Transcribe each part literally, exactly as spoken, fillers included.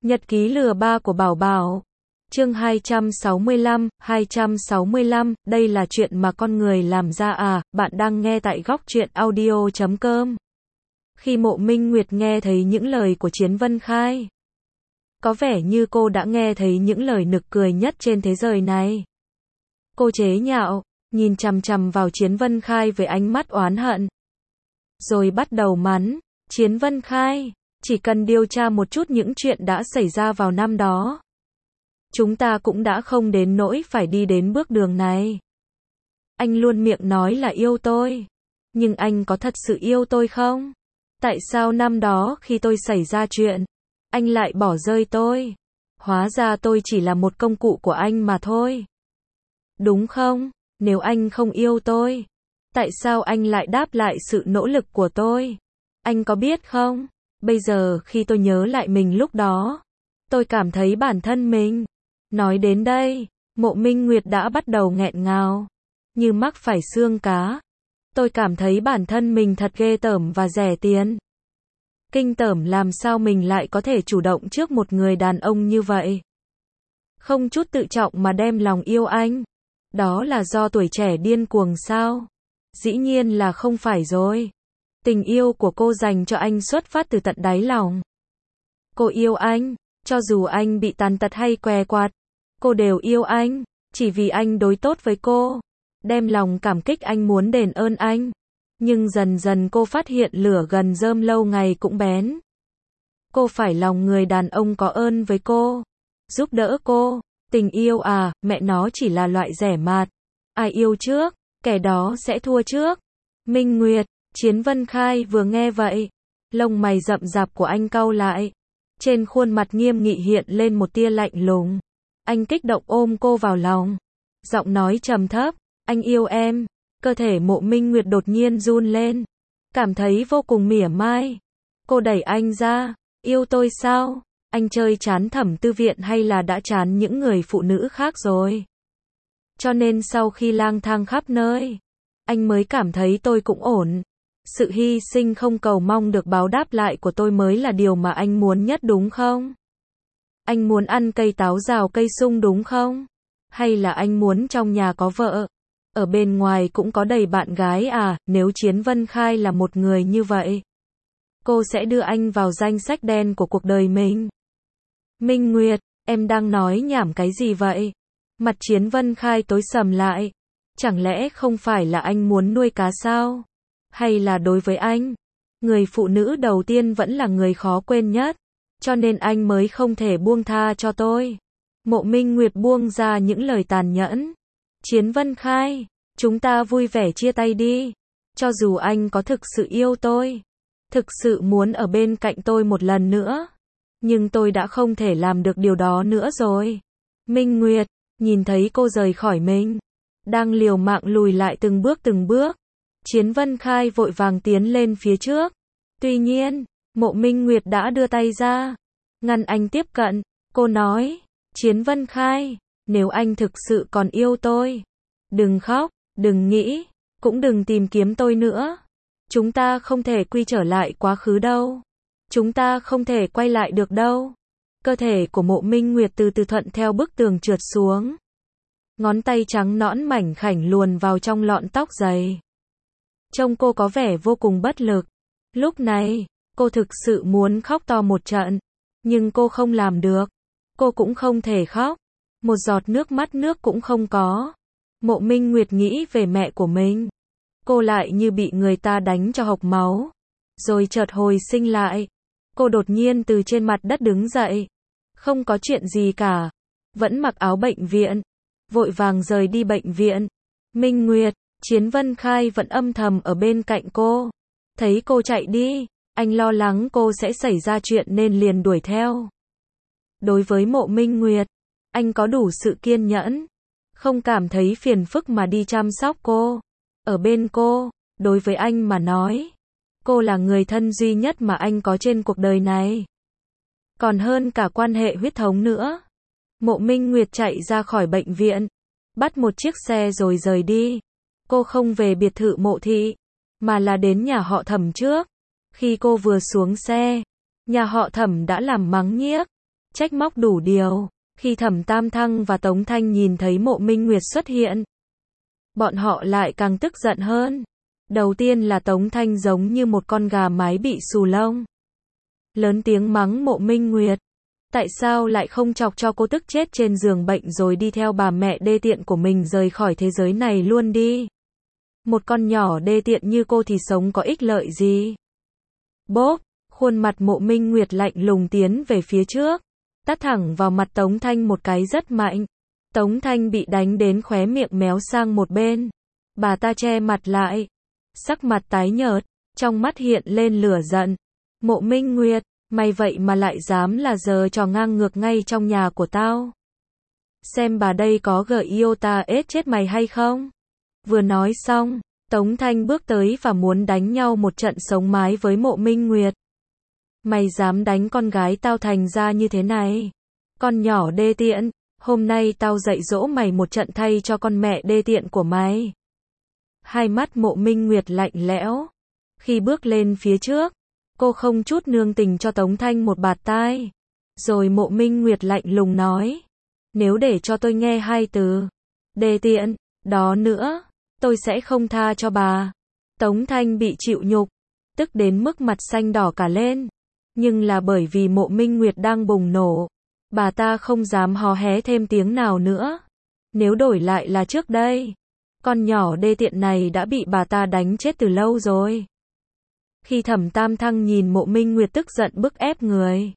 Nhật ký lừa ba của Bảo Bảo. Chương hai trăm sáu mươi lăm, hai trăm sáu mươi lăm, đây là chuyện mà con người làm ra à, bạn đang nghe tại góc truyện audio chấm com. Khi Mộ Minh Nguyệt nghe thấy những lời của Chiến Vân Khai, có vẻ như cô đã nghe thấy những lời nực cười nhất trên thế giới này. Cô chế nhạo, nhìn chằm chằm vào Chiến Vân Khai với ánh mắt oán hận. Rồi bắt đầu mắng, Chiến Vân Khai, chỉ cần điều tra một chút những chuyện đã xảy ra vào năm đó, chúng ta cũng đã không đến nỗi phải đi đến bước đường này. Anh luôn miệng nói là yêu tôi, nhưng anh có thật sự yêu tôi không? Tại sao năm đó khi tôi xảy ra chuyện, anh lại bỏ rơi tôi? Hóa ra tôi chỉ là một công cụ của anh mà thôi. Đúng không? Nếu anh không yêu tôi, tại sao anh lại đáp lại sự nỗ lực của tôi? Anh có biết không? Bây giờ khi tôi nhớ lại mình lúc đó, tôi cảm thấy bản thân mình. Nói đến đây, Mộ Minh Nguyệt đã bắt đầu nghẹn ngào, như mắc phải xương cá. Tôi cảm thấy bản thân mình thật ghê tởm và rẻ tiền. Kinh tởm làm sao mình lại có thể chủ động trước một người đàn ông như vậy. Không chút tự trọng mà đem lòng yêu anh. Đó là do tuổi trẻ điên cuồng sao? Dĩ nhiên là không phải rồi. Tình yêu của cô dành cho anh xuất phát từ tận đáy lòng. Cô yêu anh, cho dù anh bị tàn tật hay què quặt, cô đều yêu anh, chỉ vì anh đối tốt với cô. Đem lòng cảm kích anh muốn đền ơn anh. Nhưng dần dần cô phát hiện lửa gần rơm lâu ngày cũng bén. Cô phải lòng người đàn ông có ơn với cô, giúp đỡ cô. Tình yêu à, mẹ nó chỉ là loại rẻ mạt. Ai yêu trước, kẻ đó sẽ thua trước. Minh Nguyệt, Chiến Vân Khai vừa nghe vậy, lông mày rậm rạp của anh cau lại. Trên khuôn mặt nghiêm nghị hiện lên một tia lạnh lùng. Anh kích động ôm cô vào lòng. Giọng nói trầm thấp, anh yêu em. Cơ thể Mộ Minh Nguyệt đột nhiên run lên. Cảm thấy vô cùng mỉa mai. Cô đẩy anh ra, yêu tôi sao? Anh chơi chán Thẩm Tư Viện hay là đã chán những người phụ nữ khác rồi? Cho nên sau khi lang thang khắp nơi, anh mới cảm thấy tôi cũng ổn. Sự hy sinh không cầu mong được báo đáp lại của tôi mới là điều mà anh muốn nhất đúng không? Anh muốn ăn cây táo rào cây sung đúng không? Hay là anh muốn trong nhà có vợ, ở bên ngoài cũng có đầy bạn gái à? Nếu Chiến Vân Khai là một người như vậy, cô sẽ đưa anh vào danh sách đen của cuộc đời mình. Minh Nguyệt, em đang nói nhảm cái gì vậy? Mặt Chiến Vân Khai tối sầm lại. Chẳng lẽ không phải là anh muốn nuôi cá sao? Hay là đối với anh, người phụ nữ đầu tiên vẫn là người khó quên nhất, cho nên anh mới không thể buông tha cho tôi? Mộ Minh Nguyệt buông ra những lời tàn nhẫn. Chiến Vân Khai, chúng ta vui vẻ chia tay đi. Cho dù anh có thực sự yêu tôi, thực sự muốn ở bên cạnh tôi một lần nữa, nhưng tôi đã không thể làm được điều đó nữa rồi. Minh Nguyệt, nhìn thấy cô rời khỏi mình, đang liều mạng lùi lại từng bước từng bước, Chiến Vân Khai vội vàng tiến lên phía trước. Tuy nhiên, Mộ Minh Nguyệt đã đưa tay ra, ngăn anh tiếp cận. Cô nói, Chiến Vân Khai, nếu anh thực sự còn yêu tôi, đừng khóc, đừng nghĩ, cũng đừng tìm kiếm tôi nữa. Chúng ta không thể quy trở lại quá khứ đâu. Chúng ta không thể quay lại được đâu. Cơ thể của Mộ Minh Nguyệt từ từ thuận theo bức tường trượt xuống. Ngón tay trắng nõn mảnh khảnh luồn vào trong lọn tóc dày. Trông cô có vẻ vô cùng bất lực. Lúc này, cô thực sự muốn khóc to một trận. Nhưng cô không làm được. Cô cũng không thể khóc. Một giọt nước mắt nước cũng không có. Mộ Minh Nguyệt nghĩ về mẹ của mình. Cô lại như bị người ta đánh cho hộc máu. Rồi chợt hồi sinh lại. Cô đột nhiên từ trên mặt đất đứng dậy. Không có chuyện gì cả. Vẫn mặc áo bệnh viện. Vội vàng rời đi bệnh viện. Minh Nguyệt, Chiến Vân Khai vẫn âm thầm ở bên cạnh cô. Thấy cô chạy đi, anh lo lắng cô sẽ xảy ra chuyện nên liền đuổi theo. Đối với Mộ Minh Nguyệt, anh có đủ sự kiên nhẫn. Không cảm thấy phiền phức mà đi chăm sóc cô. Ở bên cô, đối với anh mà nói, cô là người thân duy nhất mà anh có trên cuộc đời này. Còn hơn cả quan hệ huyết thống nữa. Mộ Minh Nguyệt chạy ra khỏi bệnh viện, bắt một chiếc xe rồi rời đi. Cô không về biệt thự Mộ thị, mà là đến nhà họ Thẩm trước. Khi cô vừa xuống xe, nhà họ Thẩm đã làm mắng nhiếc. trách móc đủ điều. Khi Thẩm Tam Thăng và Tống Thanh nhìn thấy Mộ Minh Nguyệt xuất hiện, bọn họ lại càng tức giận hơn. Đầu tiên là Tống Thanh giống như một con gà mái bị xù lông, lớn tiếng mắng Mộ Minh Nguyệt. Tại sao lại không chọc cho cô tức chết trên giường bệnh rồi đi theo bà mẹ đê tiện của mình rời khỏi thế giới này luôn đi. Một con nhỏ đê tiện như cô thì sống có ích lợi gì? Bốp, khuôn mặt Mộ Minh Nguyệt lạnh lùng tiến về phía trước, tát thẳng vào mặt Tống Thanh một cái rất mạnh. Tống Thanh bị đánh đến khóe miệng méo sang một bên. Bà ta che mặt lại, sắc mặt tái nhợt, trong mắt hiện lên lửa giận. Mộ Minh Nguyệt, mày vậy mà lại dám là giờ trò ngang ngược ngay trong nhà của tao. Xem bà đây có gợi yêu ta ết chết mày hay không? Vừa nói xong, Tống Thanh bước tới và muốn đánh nhau một trận sống mái với Mộ Minh Nguyệt. Mày dám đánh con gái tao thành ra như thế này? Con nhỏ đê tiện, hôm nay tao dạy dỗ mày một trận thay cho con mẹ đê tiện của mày. Hai mắt Mộ Minh Nguyệt lạnh lẽo. Khi bước lên phía trước, cô không chút nương tình cho Tống Thanh một bạt tai. Rồi Mộ Minh Nguyệt lạnh lùng nói, nếu để cho tôi nghe hai từ đê tiện đó nữa, tôi sẽ không tha cho bà. Tống Thanh bị chịu nhục, tức đến mức mặt xanh đỏ cả lên. Nhưng là bởi vì Mộ Minh Nguyệt đang bùng nổ, bà ta không dám hò hé thêm tiếng nào nữa. Nếu đổi lại là trước đây, con nhỏ đê tiện này đã bị bà ta đánh chết từ lâu rồi. Khi Thẩm Tam Thăng nhìn Mộ Minh Nguyệt tức giận bức ép người,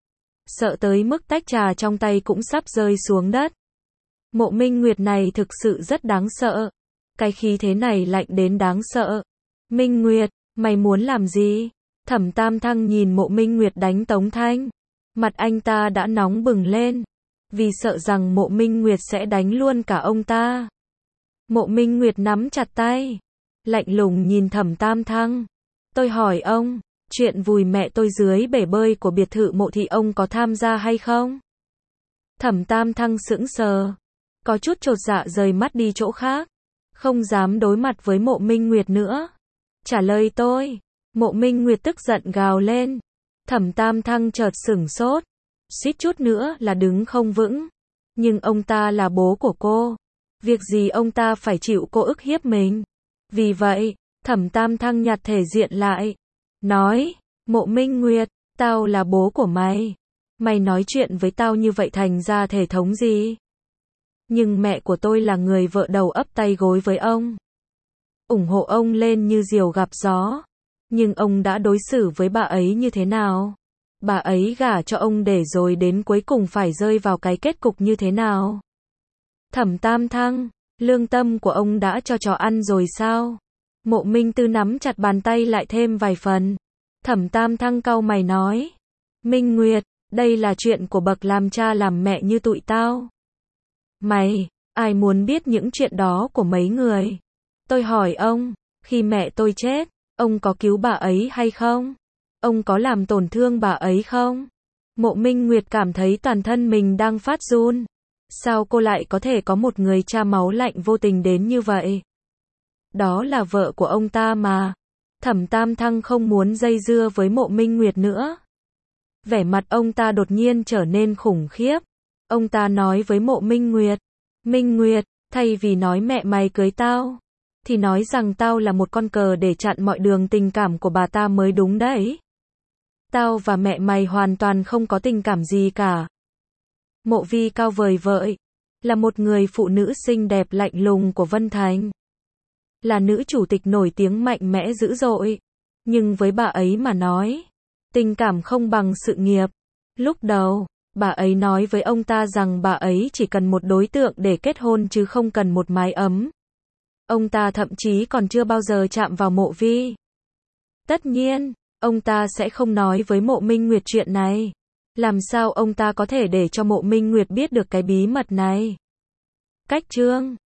sợ tới mức tách trà trong tay cũng sắp rơi xuống đất. Mộ Minh Nguyệt này thực sự rất đáng sợ. Cái khí thế này lạnh đến đáng sợ. Minh Nguyệt, mày muốn làm gì? Thẩm Tam Thăng nhìn Mộ Minh Nguyệt đánh Tống Thanh. Mặt anh ta đã nóng bừng lên, vì sợ rằng Mộ Minh Nguyệt sẽ đánh luôn cả ông ta. Mộ Minh Nguyệt nắm chặt tay, lạnh lùng nhìn Thẩm Tam Thăng. Tôi hỏi ông, chuyện vùi mẹ tôi dưới bể bơi của biệt thự Mộ thị ông có tham gia hay không? Thẩm Tam Thăng sững sờ, có chút chột dạ rời mắt đi chỗ khác, không dám đối mặt với Mộ Minh Nguyệt nữa. Trả lời tôi. Mộ Minh Nguyệt tức giận gào lên. Thẩm Tam Thăng chợt sửng sốt, suýt chút nữa là đứng không vững. Nhưng ông ta là bố của cô, việc gì ông ta phải chịu cô ức hiếp mình. Vì vậy, Thẩm Tam Thăng nhặt thể diện lại, nói, Mộ Minh Nguyệt, tao là bố của mày. Mày nói chuyện với tao như vậy thành ra thể thống gì? Nhưng mẹ của tôi là người vợ đầu ấp tay gối với ông, ủng hộ ông lên như diều gặp gió. Nhưng ông đã đối xử với bà ấy như thế nào? Bà ấy gả cho ông để rồi đến cuối cùng phải rơi vào cái kết cục như thế nào? Thẩm Tam Thăng, lương tâm của ông đã cho chó ăn rồi sao? Mộ Minh Tư nắm chặt bàn tay lại thêm vài phần. Thẩm Tam Thăng cau mày nói, Minh Nguyệt, đây là chuyện của bậc làm cha làm mẹ như tụi tao. Mày, ai muốn biết những chuyện đó của mấy người? Tôi hỏi ông, khi mẹ tôi chết, ông có cứu bà ấy hay không? Ông có làm tổn thương bà ấy không? Mộ Minh Nguyệt cảm thấy toàn thân mình đang phát run. Sao cô lại có thể có một người cha máu lạnh vô tình đến như vậy? Đó là vợ của ông ta mà. Thẩm Tam Thăng không muốn dây dưa với Mộ Minh Nguyệt nữa. Vẻ mặt ông ta đột nhiên trở nên khủng khiếp. Ông ta nói với Mộ Minh Nguyệt, Minh Nguyệt, thay vì nói mẹ mày cưới tao, thì nói rằng tao là một con cờ để chặn mọi đường tình cảm của bà ta mới đúng đấy. Tao và mẹ mày hoàn toàn không có tình cảm gì cả. Mộ Vi cao vời vợi, là một người phụ nữ xinh đẹp lạnh lùng của Vân Thành. Là nữ chủ tịch nổi tiếng mạnh mẽ dữ dội. Nhưng với bà ấy mà nói, tình cảm không bằng sự nghiệp. Lúc đầu, bà ấy nói với ông ta rằng bà ấy chỉ cần một đối tượng để kết hôn chứ không cần một mái ấm. Ông ta thậm chí còn chưa bao giờ chạm vào Mộ Vi. Tất nhiên, ông ta sẽ không nói với Mộ Minh Nguyệt chuyện này. Làm sao ông ta có thể để cho Mộ Minh Nguyệt biết được cái bí mật này? Cách chương